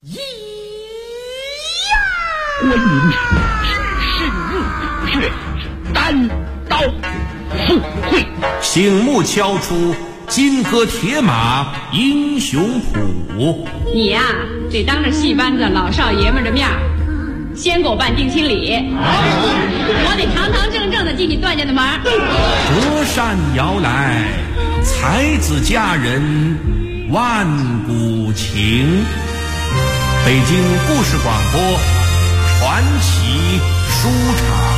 咿呀！观音只是血单刀赴会， 醒目敲出金戈铁马英雄谱。 你呀，得当着戏班子老少爷们的面先给我办定亲礼，我得堂堂正正的进你段家的门。 折扇摇来，才子佳人万古情。北京故事广播传奇书场。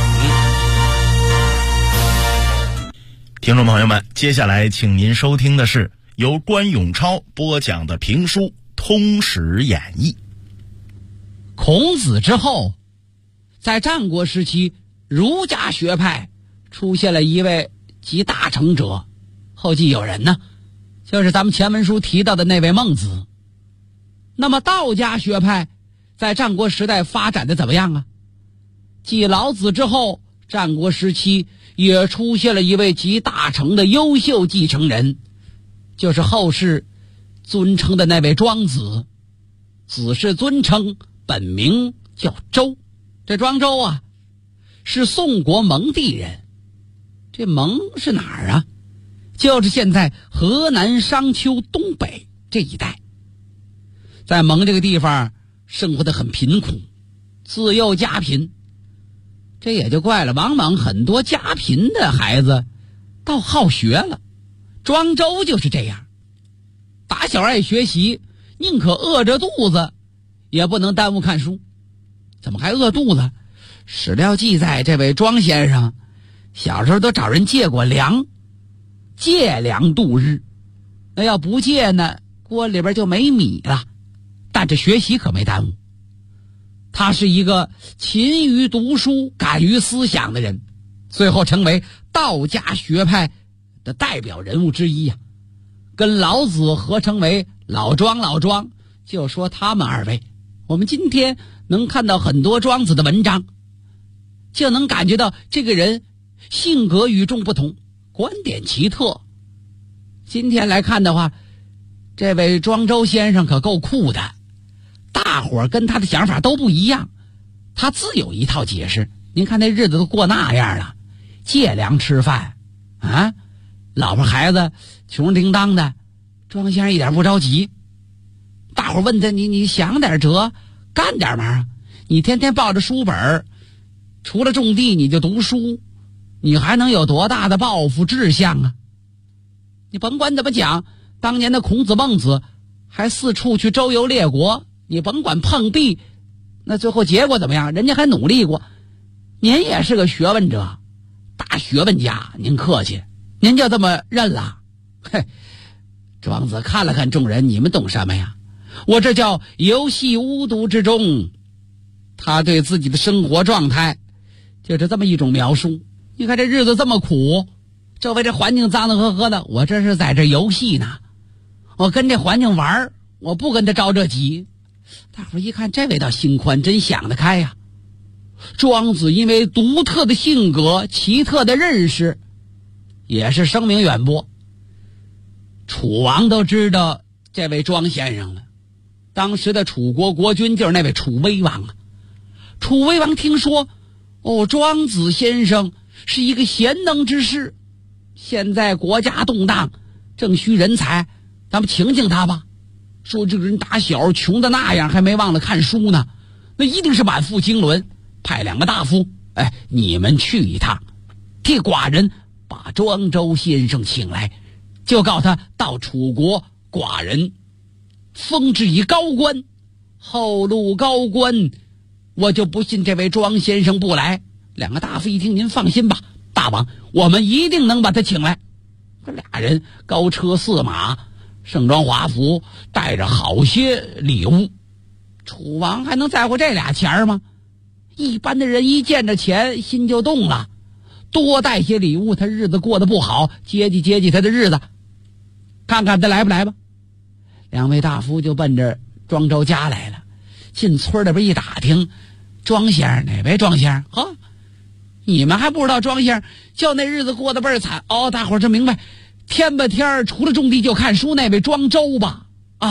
听众朋友们，接下来请您收听的是由关永超播讲的评书《通史演义》。 孔子之后，在战国时期，儒家学派出现了一位集大成者，后继有人呢，就是咱们前文书提到的那位孟子。那么道家学派在战国时代发展的怎么样啊？继老子之后，战国时期也出现了一位集大成的优秀继承人，就是后世尊称的那位庄子。子是尊称，本名叫周。这庄周啊，是宋国蒙地人。这蒙是哪儿啊？就是现在河南商丘东北这一带。在蒙这个地方生活得很贫苦，自幼家贫。这也就怪了，往往很多家贫的孩子倒好学了。庄周就是这样，打小爱学习，宁可饿着肚子也不能耽误看书。怎么还饿肚子？史料记载，这位庄先生小时候都找人借过粮，借粮度日。那要不借呢，锅里边就没米了。但这学习可没耽误。他是一个勤于读书、敢于思想的人，最后成为道家学派的代表人物之一呀。跟老子合称为老庄，就说他们二位。我们今天能看到很多庄子的文章，就能感觉到这个人性格与众不同，观点奇特。今天来看的话，这位庄周先生可够酷的，大伙儿跟他的想法都不一样，他自有一套解释。您看那日子都过那样了，借粮吃饭啊，老婆孩子穷叮当的，庄先生一点不着急。大伙儿问他，你想点辙，干点嘛？你天天抱着书本，除了种地你就读书，你还能有多大的抱负志向啊？你甭管怎么讲，当年的孔子孟子还四处去周游列国，你甭管碰壁，那最后结果怎么样？人家还努力过。您也是个学问者，大学问家，您客气，您就这么认了。嘿，庄子看了看众人，你们懂什么呀？我这叫游戏巫毒之中。他对自己的生活状态就是这么一种描述。你看这日子这么苦，周围这环境脏脏呵呵的，我这是在这游戏呢，我跟这环境玩，我不跟他着这急。大伙一看，这位倒心宽，真想得开呀。庄子因为独特的性格、奇特的认识，也是声名远播。楚王都知道这位庄先生了。当时的楚国国君就是那位楚威王啊。楚威王听说，庄子先生是一个贤能之士，现在国家动荡，正需人才，咱们请请他吧。说这个人打小穷的那样，还没忘了看书呢，那一定是满腹经纶。派2个大夫，你们去一趟，替寡人把庄周先生请来，就告他到楚国，寡人封之以高官，后路高官，我就不信这位庄先生不来。2个大夫一听，您放心吧，大王，我们一定能把他请来。这俩人高车4马，盛装华服，带着好些礼物。楚王还能在乎这俩钱吗？一般的人一见着钱心就动了，多带些礼物，他日子过得不好，接济他的日子，看看他来不来吧。2位大夫就奔着庄周家来了。进村里边一打听，庄先生，哪位庄先生？你们还不知道庄先生就那日子过得倍儿惨大伙儿就明白，天吧天除了种地就看书那位庄周吧。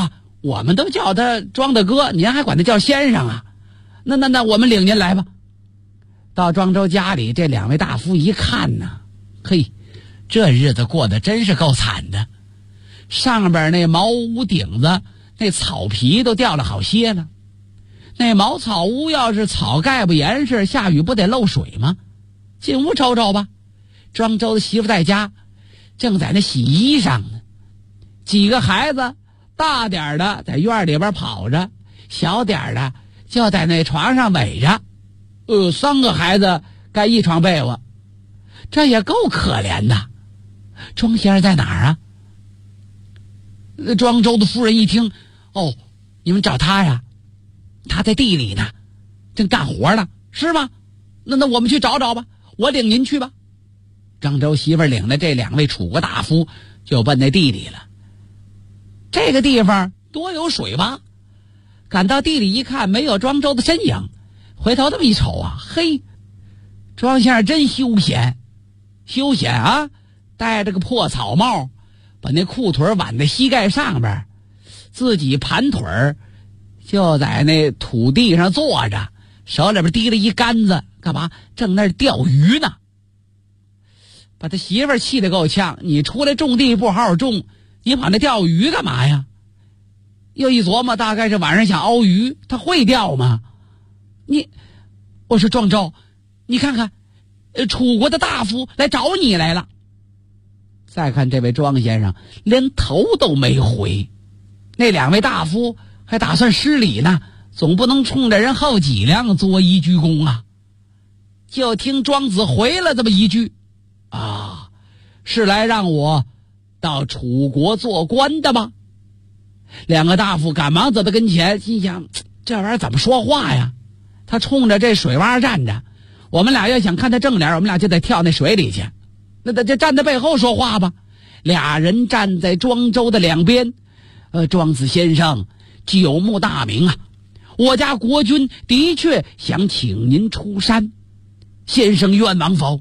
我们都叫他庄大哥，您还管他叫先生啊？那我们领您来吧。到庄周家里，这两位大夫一看呢，嘿，这日子过得真是够惨的。上边那茅屋顶子那草皮都掉了好些了，那茅草屋要是草盖不严实，下雨不得漏水吗？进屋瞅瞅吧。庄周的媳妇在家正在那洗衣裳呢，几个孩子大点的在院里边跑着，小点的就在那床上围着。3个孩子盖一床被窝，这也够可怜的。庄先生在哪儿啊？庄周的夫人一听，哦，你们找他呀？他在地里呢，正干活呢，是吗？那我们去找找吧，我领您去吧。庄周媳妇领着这两位楚国大夫就奔那地里了。这个地方多有水洼，赶到地里一看，没有庄周的身影，回头这么一瞅啊，嘿，庄先生真休闲啊，戴着个破草帽，把那裤腿挽在膝盖上边，自己盘腿就在那土地上坐着，手里边提了一杆子，干嘛？正那儿钓鱼呢。把他媳妇儿气得够呛，你出来种地不好好种，你跑那钓鱼干嘛呀？又一琢磨，大概是晚上想熬鱼，他会钓吗？我说庄周，你看看，楚国的大夫来找你来了。再看这位庄先生连头都没回，那两位大夫还打算施礼呢，总不能冲着人后脊梁作揖鞠躬啊。就听庄子回了这么一句，啊，是来让我到楚国做官的吗？两个大夫赶忙走到跟前，心想这玩意儿怎么说话呀？他冲着这水洼站着，我们俩要想看他正脸，我们俩就得跳那水里去。那就站在背后说话吧。俩人站在庄周的两边。庄子先生久慕大名啊，我家国君的确想请您出山，先生愿往否？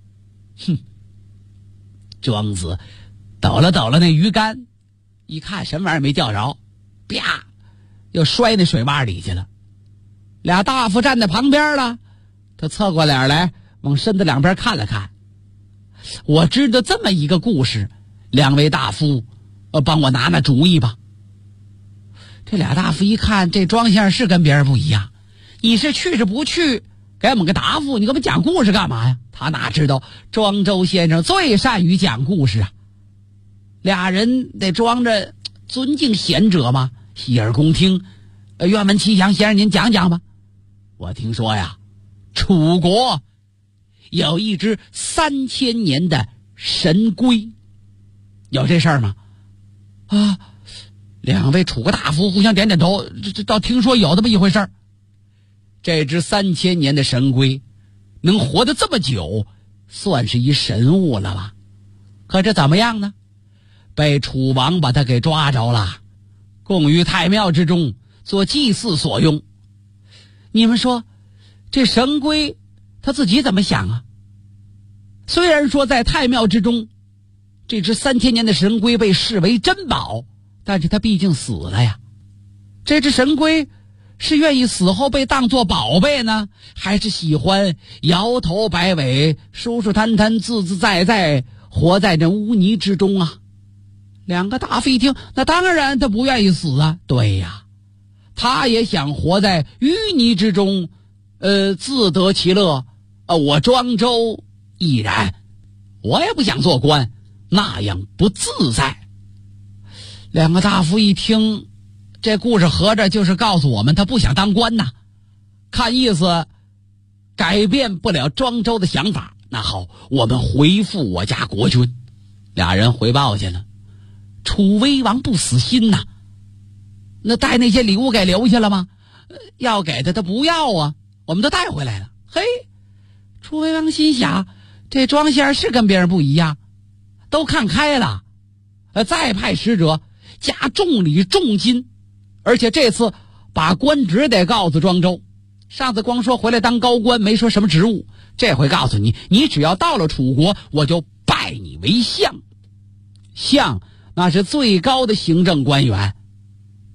庄子抖了抖了那鱼竿，一看什么玩意儿没钓着，啪，又摔那水洼里去了。俩大夫站在旁边了，他侧过脸来往身子两边看了看。我知道这么一个故事，两位大夫帮我拿主意吧。这俩大夫一看，这庄先生是跟别人不一样，你是去是不去，给我们个答复，你给我们讲故事干嘛呀？他哪知道庄周先生最善于讲故事啊。俩人得装着尊敬贤者嘛，洗耳恭听。愿闻其详，先生您讲讲吧。我听说呀，楚国有一只3000年的神龟，有这事儿吗？啊，两位楚国大夫互相点点头，这倒听说有这么一回事儿。这只3000年的神龟能活得这么久，算是一神物了吧？可这怎么样呢？被楚王把它给抓着了，供于太庙之中做祭祀所用。你们说这神龟他自己怎么想啊？虽然说在太庙之中这只3000年的神龟被视为珍宝，但是他毕竟死了呀。这只神龟是愿意死后被当作宝贝呢，还是喜欢摇头摆尾舒舒坦坦自自在在活在这污泥之中啊？两个大夫一听，那当然他不愿意死啊。对呀，他也想活在淤泥之中，自得其乐。我庄周亦然，我也不想做官，那样不自在。两个大夫一听，这故事合着就是告诉我们他不想当官呐，看意思改变不了庄周的想法。那好，我们回复我家国君。俩人回报去了。楚威王不死心呐，那带那些礼物给留下了吗？要给他不要啊，我们都带回来了。嘿，楚威王心想，这庄先生是跟别人不一样，都看开了。再派使者加重礼重金，而且这次把官职得告诉庄周。上次光说回来当高官，没说什么职务，这回告诉你，你只要到了楚国，我就拜你为相。相那是最高的行政官员。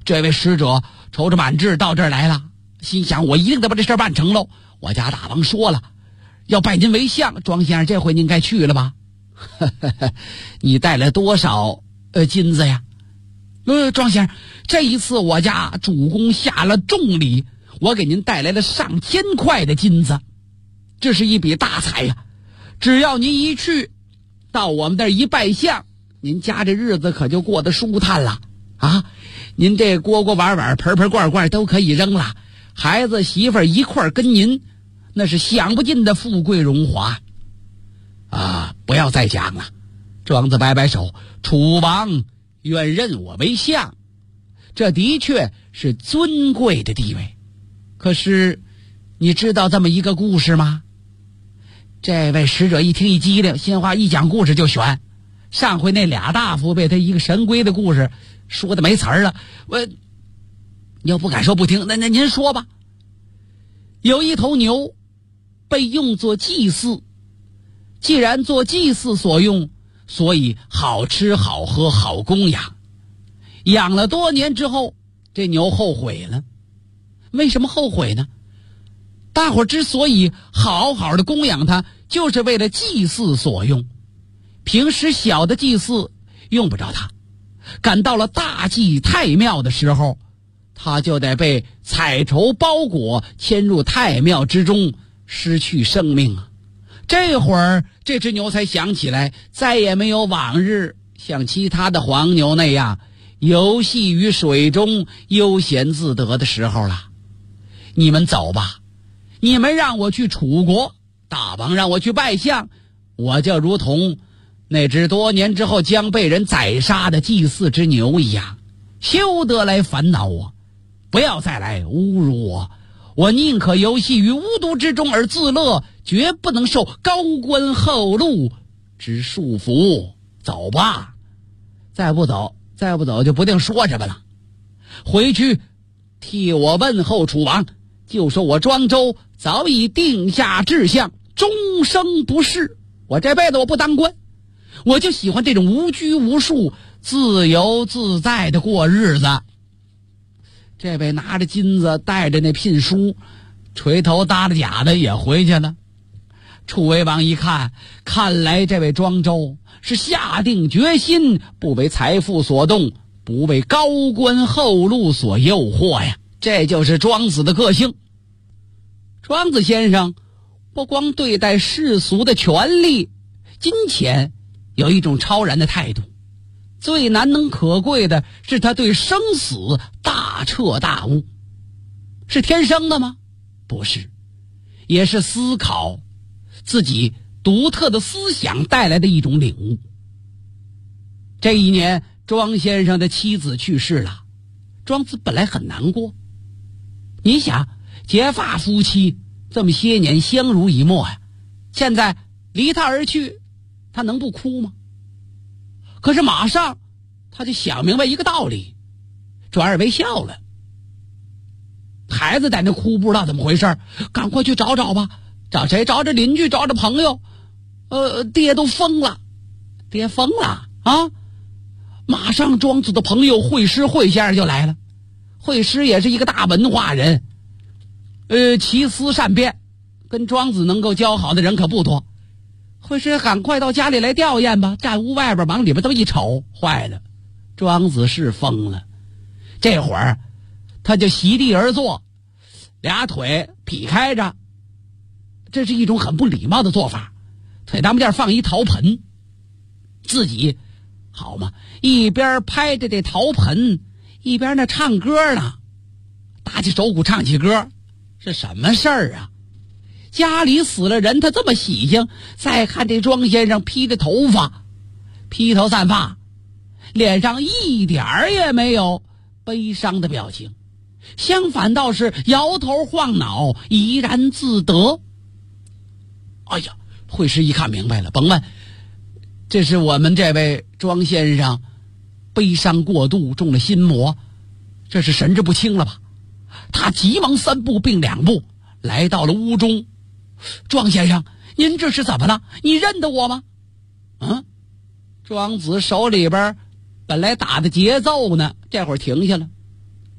这位使者愁着满志到这儿来了，心想我一定得把这事儿办成喽。我家大王说了，要拜您为相，庄先生这回您该去了吧？你带了多少金子呀？庄先生，这一次我家主公下了重礼，我给您带来了上千块的金子，这是一笔大财呀！只要您一去到我们这儿一拜相，您家这日子可就过得舒坦了啊！您这锅锅碗碗盆盆罐罐都可以扔了，孩子媳妇儿一块儿跟您，那是享不尽的富贵荣华啊！不要再讲了。庄子摆摆手，楚王愿认我为相，这的确是尊贵的地位。可是你知道这么一个故事吗？这位使者一听一激灵，心话一讲故事就悬。上回那俩大夫被他一个神龟的故事说的没词儿了，我要不敢说不听，那您说吧。有一头牛被用作祭祀，既然做祭祀所用，所以好吃好喝好供养。养了多年之后，这牛后悔了。为什么后悔呢？大伙之所以好好的供养它，就是为了祭祀所用。平时小的祭祀用不着它，赶到了大祭太庙的时候，它就得被彩绸包裹，迁入太庙之中，失去生命啊！这会儿这只牛才想起来，再也没有往日像其他的黄牛那样游戏于水中悠闲自得的时候了。你们走吧，你们让我去楚国，大王让我去拜相，我就如同那只多年之后将被人宰杀的祭祀之牛一样，休得来烦恼我，不要再来侮辱我。我宁可游戏于无毒之中而自乐，绝不能受高官厚禄之束缚。走吧，再不走就不定说什么了。回去替我问候楚王，就说我庄周早已定下志向，终生不仕。我这辈子我不当官，我就喜欢这种无拘无束、自由自在的过日子。这位拿着金子，带着那聘书，垂头搭着甲的也回去了。楚威王一看，看来这位庄周是下定决心，不为财富所动，不为高官厚禄所诱惑呀。这就是庄子的个性。庄子先生不光对待世俗的权利、金钱有一种超然的态度，最难能可贵的是他对生死大彻大悟。是天生的吗？不是，也是思考自己独特的思想带来的一种领悟。这一年，庄先生的妻子去世了，庄子本来很难过。你想，结发夫妻这么些年相濡以沫呀，现在离他而去，他能不哭吗？可是马上他就想明白一个道理，转而为笑了。孩子在那哭，不知道怎么回事，赶快去找找吧。找谁？找着邻居，找着朋友。爹都疯了，爹疯了啊！马上庄子的朋友惠施惠先生就来了。惠施也是一个大文化人，奇思善辩，跟庄子能够交好的人可不多。惠施赶快到家里来吊唁吧，站屋外边往里边这么一瞅，坏了，庄子是疯了。这会儿他就席地而坐，俩腿劈开着，这是一种很不礼貌的做法。腿当间放一陶盆，自己好嘛，一边拍着这陶盆，一边那唱歌呢，打起手鼓唱起歌，是什么事儿啊？家里死了人，他这么喜庆。再看这庄先生披着头发，披头散发，脸上一点儿也没有悲伤的表情，相反倒是摇头晃脑，怡然自得。哎呀，惠施一看明白了，甭问，这是我们这位庄先生悲伤过度，中了心魔，这是神志不清了吧？他急忙3步并2步来到了屋中。庄先生，您这是怎么了？你认得我吗？庄子手里边本来打的节奏呢，这会儿停下了。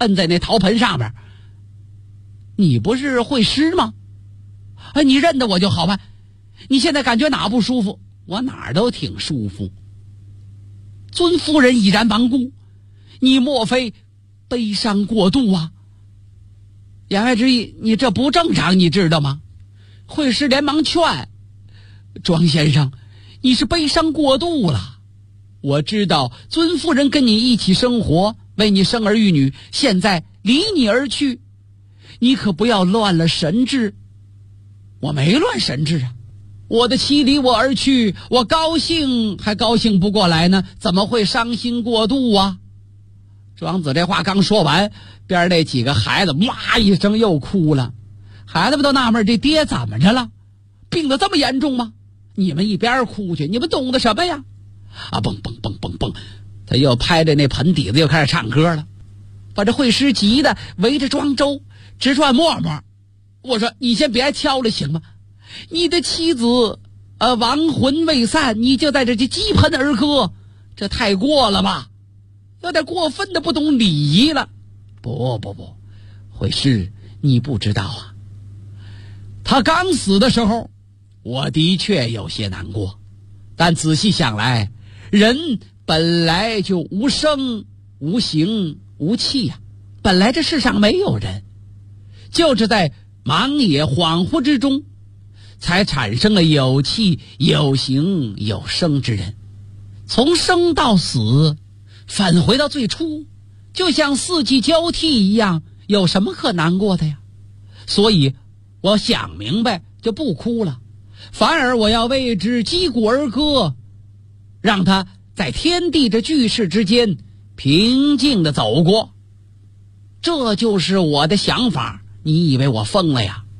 摁在那陶盆上面。你不是会师吗？你认得我就好办。你现在感觉哪不舒服？我哪儿都挺舒服。尊夫人已然亡故，你莫非悲伤过度啊？言外之意，你这不正常，你知道吗？会师连忙劝庄先生，你是悲伤过度了。我知道尊夫人跟你一起生活，为你生儿育女，现在离你而去，你可不要乱了神志。我没乱神志啊，我的妻离我而去，我高兴还高兴不过来呢，怎么会伤心过度啊？庄子这话刚说完，边那几个孩子哇一声又哭了。孩子们都纳闷，这爹怎么着了？病得这么严重吗？你们一边哭去，你们懂得什么呀？蹦蹦蹦蹦蹦，他又拍着那盆底子又开始唱歌了，把这会师急的围着庄周直转沫沫。我说你先别敲了行吗？你的妻子亡魂未散，你就在这击盆而歌，这太过了吧？有点过分的不懂礼仪了。不，会师你不知道啊，他刚死的时候我的确有些难过，但仔细想来，人本来就无声无形无气呀，本来这世上没有人，就是在忙也恍惚之中才产生了有气有形有声之人。从生到死返回到最初，就像四季交替一样，有什么可难过的呀？所以我想明白就不哭了，反而我要为之击鼓而歌，让他在天地这巨世之间平静地走过。这就是我的想法，你以为我疯了呀？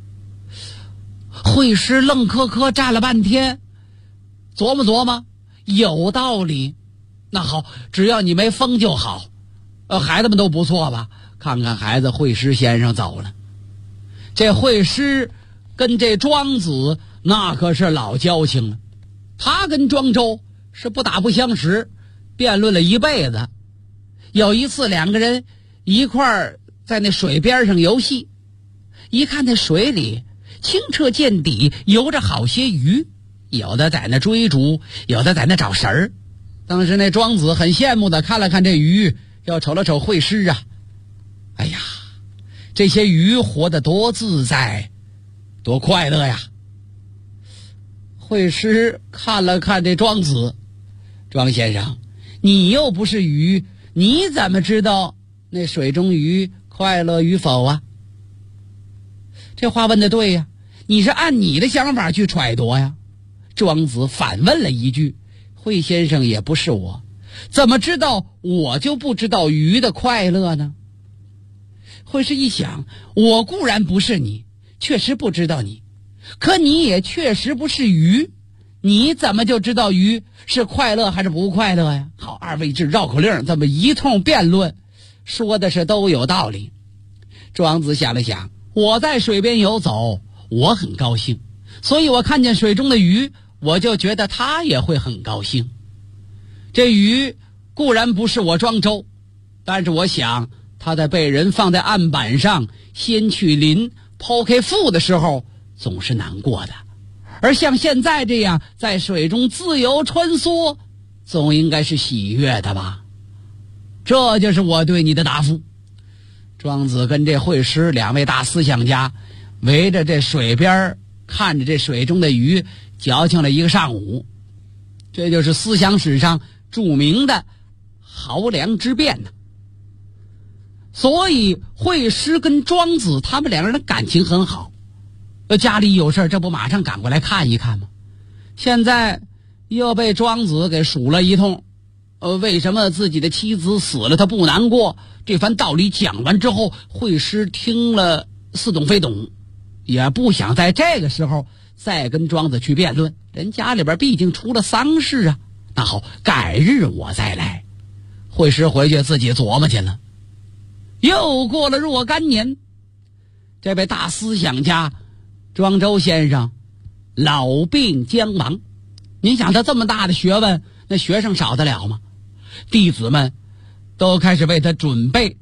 会师愣磕磕站了半天，琢磨有道理。那好，只要你没疯就好。孩子们都不错吧？看看孩子，会师先生走了。这会师跟这庄子那可是老交情了，他跟庄周是不打不相识，辩论了一辈子。有一次两个人一块儿在那水边上游戏，一看那水里清澈见底，游着好些鱼，有的在那追逐，有的在那找食儿。当时那庄子很羡慕的看了看这鱼，又瞅了瞅会师啊，哎呀，这些鱼活得多自在多快乐呀。会师看了看这庄子，庄先生，你又不是鱼，你怎么知道那水中鱼快乐与否啊？这话问得对呀，你是按你的想法去揣度呀。庄子反问了一句，会先生也不是我，怎么知道我就不知道鱼的快乐呢？会师一想，我固然不是你，确实不知道你，可你也确实不是鱼，你怎么就知道鱼是快乐还是不快乐呀？好，二位这绕口令这么一通辩论，说的是都有道理。庄子想了想，我在水边游走，我很高兴，所以我看见水中的鱼，我就觉得他也会很高兴。这鱼固然不是我庄周，但是我想他在被人放在案板上先去鳞剖开腹的时候总是难过的，而像现在这样在水中自由穿梭总应该是喜悦的吧。这就是我对你的答复。庄子跟这会师两位大思想家围着这水边看着这水中的鱼矫情了一个上午，这就是思想史上著名的濠梁之辩呢。所以会师跟庄子他们两个人的感情很好，家里有事这不马上赶过来看一看吗？现在又被庄子给数了一通，为什么自己的妻子死了他不难过？这番道理讲完之后，会师听了似懂非懂，也不想在这个时候再跟庄子去辩论，人家里边毕竟出了丧事啊。那好，改日我再来。会师回去自己琢磨去了。又过了若干年，这位大思想家庄周先生老病将亡。您想他这么大的学问，那学生少得了吗？弟子们都开始为他准备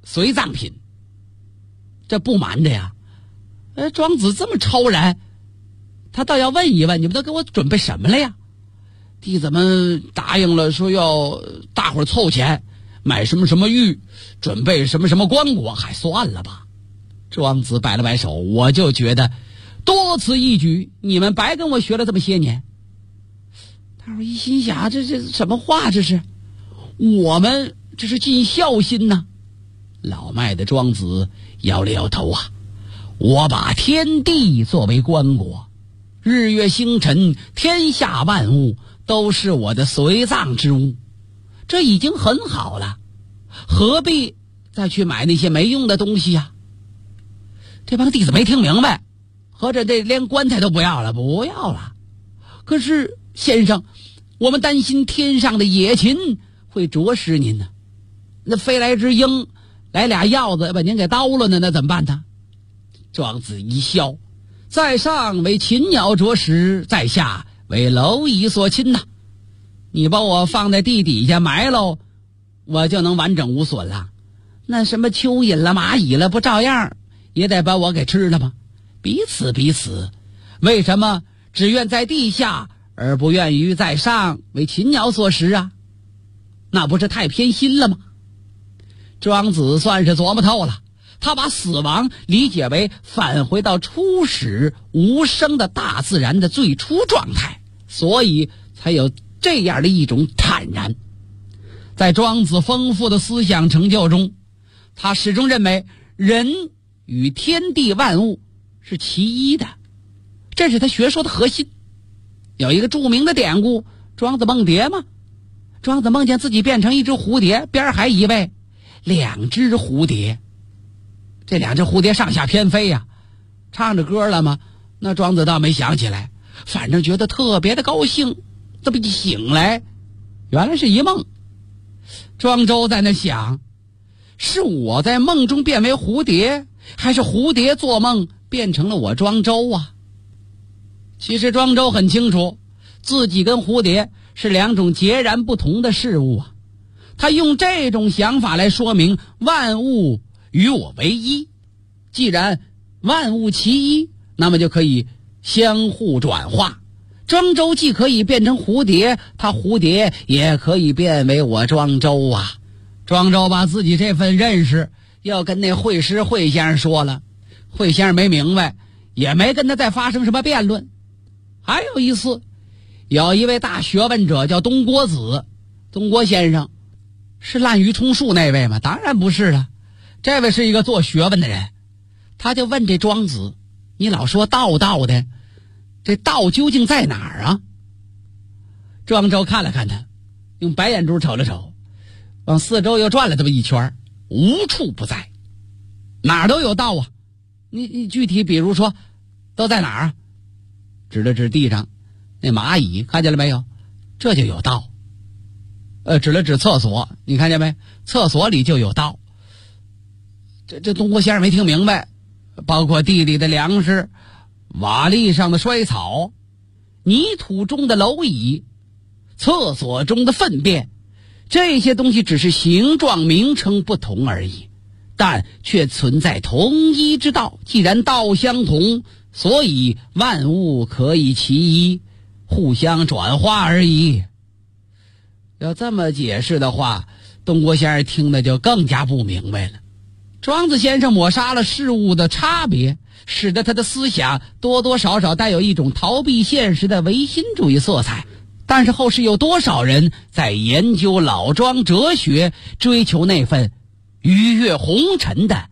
随葬品。这不瞒着呀，庄子这么超然，他倒要问一问，你们都给我准备什么了呀？弟子们答应了，说要大伙儿凑钱买什么什么玉，准备什么什么棺椁，还算了吧。庄子摆了摆手，我就觉得多此一举，你们白跟我学了这么些年。大伙儿一心想，这什么话这是？我们这是尽孝心呐。老迈的庄子摇了摇头啊，我把天地作为棺椁，日月星辰天下万物都是我的随葬之物，这已经很好了，何必再去买那些没用的东西呀？这帮弟子没听明白，合着这连棺材都不要了？不要了。可是先生，我们担心天上的野禽会啄食您呢，那飞来只鹰，来俩鹞子把您给叨了呢，那怎么办呢？庄子一笑，在上为禽鸟啄食，在下为蝼蚁所侵呐。你把我放在地底下埋喽，我就能完整无损了。那什么蚯蚓了蚂蚁了，不照样也得把我给吃了吗？彼此，为什么只愿在地下而不愿于在上为禽鸟所食啊？那不是太偏心了吗？庄子算是琢磨透了，他把死亡理解为返回到初始无声的大自然的最初状态，所以才有这样的一种坦然。在庄子丰富的思想成就中，他始终认为人与天地万物是其一的，这是他学说的核心。有一个著名的典故，庄子梦蝶嘛。庄子梦见自己变成一只蝴蝶，边还一位两只蝴蝶，这两只蝴蝶上下翩飞呀，唱着歌了吗？那庄子倒没想起来，反正觉得特别的高兴。这么一醒来，原来是一梦。庄周在那想，是我在梦中变为蝴蝶，还是蝴蝶做梦变成了我庄周啊？其实庄周很清楚，自己跟蝴蝶是两种截然不同的事物啊。他用这种想法来说明万物与我为一，既然万物其一，那么就可以相互转化。庄周既可以变成蝴蝶，他蝴蝶也可以变为我庄周啊。庄周把自己这份认识要跟那会师会先生说了，会先生没明白，也没跟他再发生什么辩论。还有一次，有一位大学问者叫东郭子，东郭先生是滥竽充数那位吗？当然不是了，这位是一个做学问的人。他就问这庄子，你老说道的，这道究竟在哪儿啊？庄周看了看他，用白眼珠瞅了瞅，往四周又转了这么一圈，无处不在，哪儿都有道啊。你具体比如说都在哪儿啊？指了指地上那蚂蚁，看见了没有？这就有道。指了指厕所，你看见没？厕所里就有道。这东郭先生没听明白，包括地里的粮食，瓦砾上的衰草，泥土中的蝼蚁，厕所中的粪便，这些东西只是形状名称不同而已，但却存在同一之道。既然道相同，所以万物可以其一，互相转化而已。要这么解释的话，东郭先生听的就更加不明白了。庄子先生抹杀了事物的差别，使得他的思想多多少少带有一种逃避现实的唯心主义色彩。但是后世有多少人在研究老庄哲学，追求那份逾越红尘的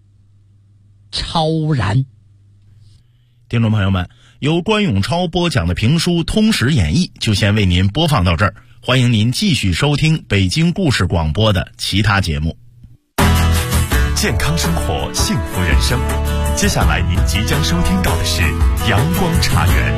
超然。 听众朋友们，由关永超播讲的评书《通史演义》就先为您播放到这儿，欢迎您继续收听北京故事广播的其他节目。 健康生活，幸福人生。接下来您即将收听到的是阳光茶园。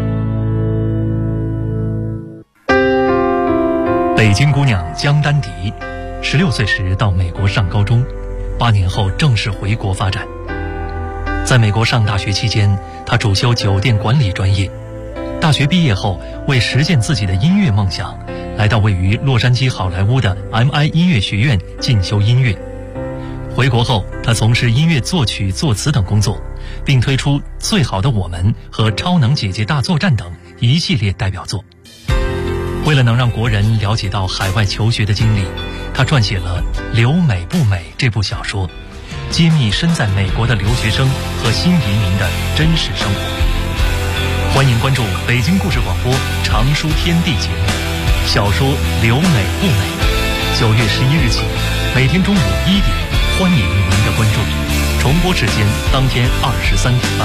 北京姑娘江丹迪，16岁时到美国上高中，8年后正式回国发展。在美国上大学期间，她主修酒店管理专业。大学毕业后，为实现自己的音乐梦想，来到位于洛杉矶好莱坞的 MI 音乐学院进修音乐。 回国后，他从事音乐作曲、作词等工作，并推出《最好的我们》和《超能姐姐大作战》等一系列代表作。为了能让国人了解到海外求学的经历，他撰写了《留美不美》这部小说，揭秘身在美国的留学生和新移民的真实生活。欢迎关注北京故事广播常书天地节目，小说《留美不美》，9月11日起，每天中午1点，欢迎您的关注。重播时间当天23点半。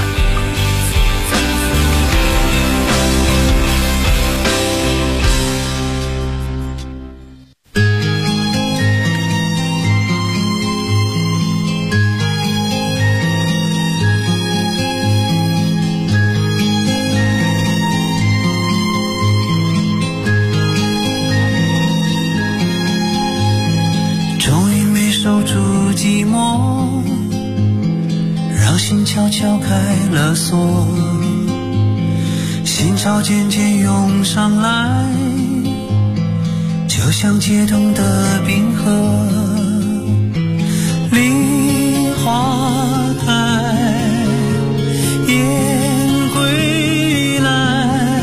悄悄开了锁，心潮渐渐涌上来，就像解冻的冰河。梨花开，雁归来，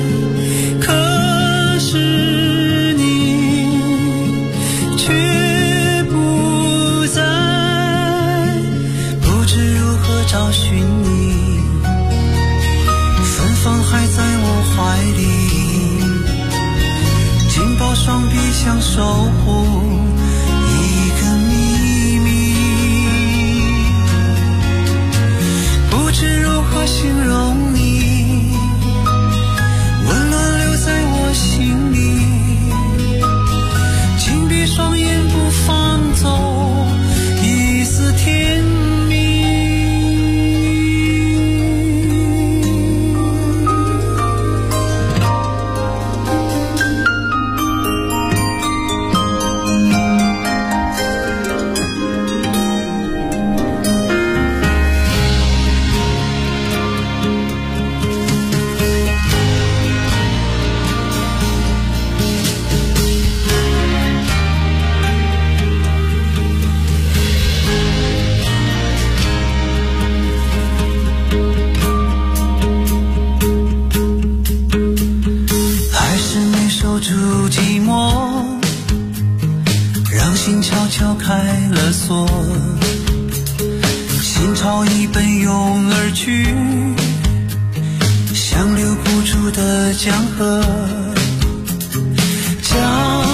可是你却不在，不知如何找寻你，芬芳还在我怀里，紧抱双臂想守护一个秘密，不知如何形容你，温暖留在我心里，紧闭双眼不放走一丝甜蜜。开了锁，心潮已奔涌而去，像流不出的江河，江